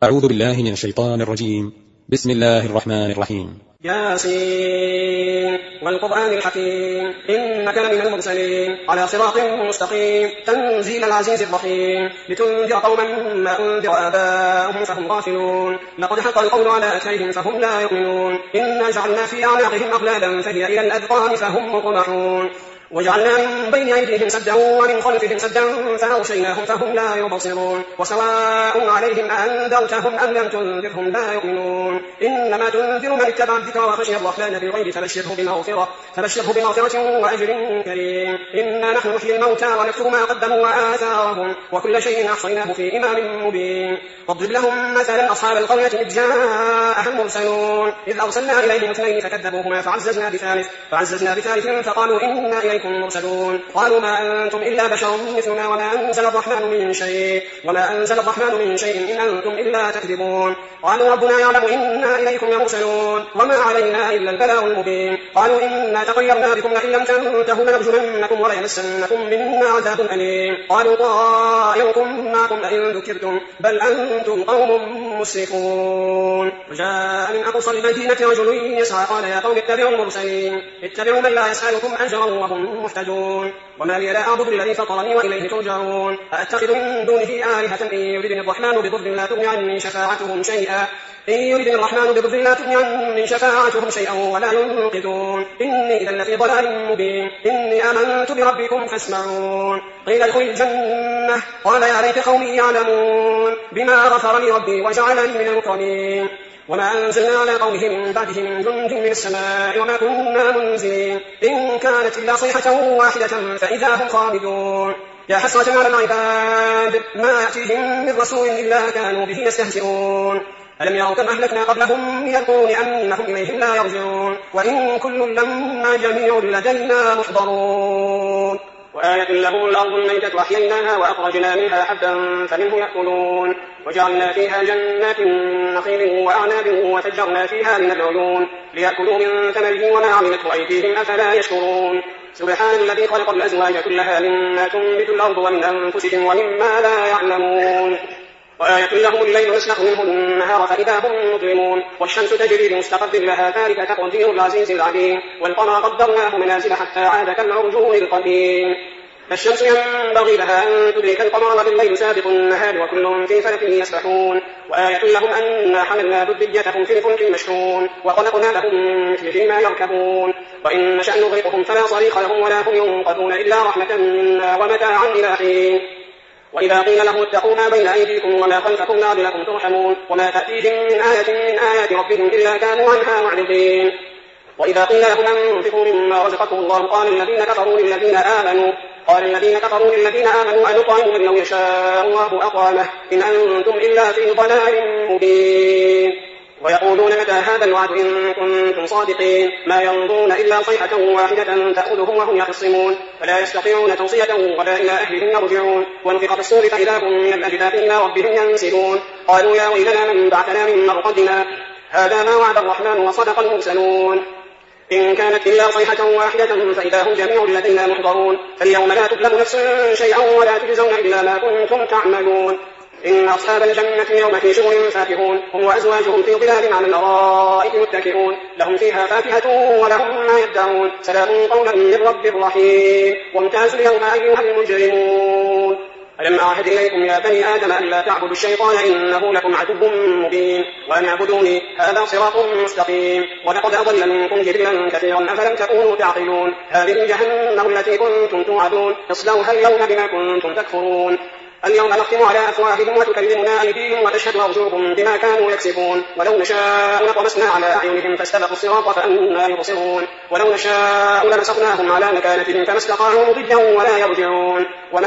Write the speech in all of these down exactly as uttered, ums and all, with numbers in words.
أعوذ بالله من الشيطان الرجيم. بسم الله الرحمن الرحيم. ياسين والقرآن الحكيم إنك لمن المرسلين على صراط مستقيم تنزيل العزيز الرحيم لتنذر قوما ما أنذر آباؤهم فهم غافلون لقد حق القول على أكثرهم فهم لا يؤمنون إنا جعلنا في أعناقهم أغلالا فهي إلى الأذقان فهم مقمحون وجعلنا من بين أيديهم سدا ومن خلفهم سدا فأغشيناهم فهم لا يبصرون وسواء عليهم أنذرتهم أم لم تنذرهم لا يؤمنون إنما تنذر من اتبع الذكر وخشي الرحمن بالغيب فبشره بمغفرة فبشره بمغفرة وأجر كريم إنا نحن نحيي الموتى ونكتب ما قدموا وآثارهم وكل شيء أحصيناه في إمام مبين واضرب لهم مثلا أصحاب القرية إذ جاءها المرسلون إذ أرسلنا إليهم اثنين فكذبوهما فعززنا بثالث فعززنا بثالث فقالوا إنا إليكم مرسلون قالوا ما أنتم إلا بشر مثلنا وما أنزل الرحمن من شيء وما أنزل الرحمن من شيء إن أنتم إلا تكذبون قالوا ربنا يعلم إنا إليكم مرسلون وما علينا إلا البلاغ المبين قالوا إنا تطيرنا بكم لئن لم تنتهوا لنرجمنكم وليمسنكم منا عذاب أليم قالوا طائركم معكم لئن ذكرتم بل أنتم قوم مسرفون وجاء من أقصى المدينة رجل يسعى قال يا قوم اتبعوا المرسلين اتبعوا من لا يسألكم أجرا وهم مهتدون وما لي لا أعبد الذي فطرني وإليه ترجعون أأتخذ من دونه آلهة إن يردني الرحمن بضر لا تغني عني شفاعتهم شيئا إن يردني الرحمن بضر لا تغني عني شفاعتهم شيئا ولا ينقذون إني إذا لفي ضلال مبين إني آمنت بربكم فاسمعون قيل ادخل الجنة قال يا ليت قومي يعلمون بما غفر لي ربي وجعلني من المكرمين وما أنزلنا على قومه من بعده من جند من السماء وما كنا منزلين إن كانت إلا صيحة واحدة فإذا هم خامدون يا حسرة على العباد ما يأتيهم من رسول إلا كانوا به يستهزئون ألم يروا كم أهلكنا قبلهم من القرون أنهم إليهم لا يرجعون وإن كل لما جميع لدينا محضرون وآية لهم الأرض الميتة أحييناها وأخرجنا منها حبا فمنه يأكلون وجعلنا فيها جنات من نخيل وأعناب وفجرنا فيها من العيون ليأكلوا من ثمره وما عملته أيديهم أفلا يشكرون سبحان الذي خلق الأزواج كلها مما تنبت الأرض ومن أنفسهم ومما لا يعلمون وآية لهم الليل نسلخ منه النهار فإذا هم مظلمون والشمس تجري لمستقر لها ذلك تقدير العزيز العليم والقمر قدرناه منازل حتى عاد كالعرجون القديم فالشمس ينبغي لها أن تدرك القمر بالليل سابق النهار وكل في فلك يسبحون وآية لهم أنا حملنا ذريتهم في الفلك المشحون وخلقنا لهم من مثله ما يركبون وإن نشأ نغرقهم فلا صريخ لهم ولا هم ينقذون إلا رحمة منا ومتاعا إلى حين وإذا قيل لهم اتقوا ما بين أيديكم وما خلفكم لعلكم ترحمون وما تأتيهم من آية من آيات ربهم إلا كانوا عنها معرضين وإذا قيل لهم أنفقوا مما رزقكم الله قال الذين كفروا للذين آمنوا قال الذين كفروا للذين آمنوا أنطعم من لو يشاء الله أطعمه إن أنتم إلا في ضلال مبين ويقولون متى هذا الوعد إن كنتم صادقين ما ينظرون إلا صيحة واحدة تأخذهم وهم يخصمون فلا يستطيعون توصية ولا إلى أهلهم يرجعون ونفخ في الصور فإذا هم من الأجداث إلى ربهم ينسلون قالوا يا ويلنا من بعثنا من مرقدنا هذا ما وعد الرحمن وصدق المرسلون إن كانت إلا صيحة واحدة فإذا هم جميع لدينا محضرون فاليوم لا تظلم نفس شيئا ولا تجزون إلا ما كنتم تعملون إن أصحاب الجنة اليوم في شغل فاكهون هم وأزواجهم في ظلال على الأرائك متكئون لهم فيها فاكهة ولهم ما يدعون سلام قولا من رب رحيم وامتازوا اليوم أيها المجرمون ألم أعهد إليكم يا بني آدم أن لا تعبدوا الشيطان إنه لكم عدو مبين وأن اعبدوني هذا صراط مستقيم ولقد أضل منكم جبلا كثيرا أفلم تكونوا تعقلون هذه جهنم التي كنتم توعدون اصلوها اليوم بما كنتم تكفرون اليوم نختم على أفواههم وتكلمنا أيديهم وتشهد أرجلهم بما كانوا يكسبون ولو نشاء لطمسنا على أعينهم فاستبقوا الصراط فأنا يبصرون ولو نشاء لمسخناهم على مكانتهم فما استطاعوا مضيا ولا يرجعون ومن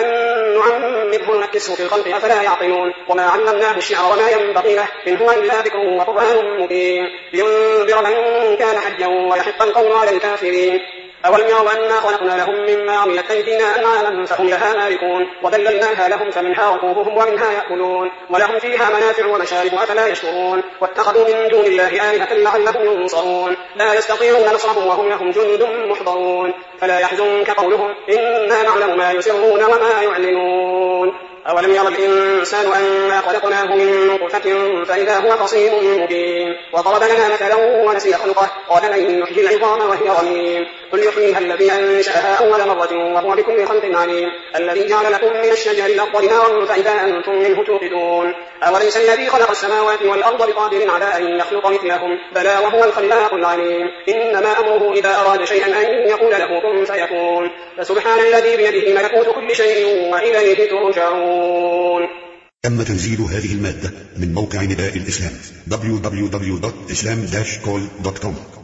نعمره نكسه في الخلق أفلا يعقلون وما علمناه الشعر وما ينبغي له إن هو إلا ذكر وقرآن مبين لينذر من كان حيا ويحق القول على الكافرين أولم يروا أنا خلقنا لهم مما عملت أيدينا أنعاما فهم لها مالكون وذللناها لهم فمنها ركوبهم ومنها يأكلون ولهم فيها منافع ومشارب أفلا يشكرون واتخذوا من دون الله آلهة لعلهم ينصرون لا يستطيعون نصرهم وهم لهم جند محضرون فلا يحزنك قولهم إنا نعلم ما يسرون وما يعلنون أولم ير الإنسان أنا خلقناه من نطفة فإذا هو خصيم مبين وضرب لنا مثلا ونسي خلقه قال من يحيي العظام وهي رميم قل يحييها الذي أنشأها أول مرة وهو بكل خلق عليم الذي جعل لكم من الشجر الأخضر نارا فإذا أنتم منه توقدون أوليس الذي خلق السماوات والأرض بقادر على أن يخلق مثلهم بلى وهو الخلاق العليم إنما أمره إذا أراد شيئا أن يقول له كن فيكون فسبحان الذي بيده ملكوت كل شيء وإليه ترجعون. تم تنزيل هذه المادة من موقع نداء الإسلام دبليو دبليو دبليو دوت إسلام داش كول دوت كوم.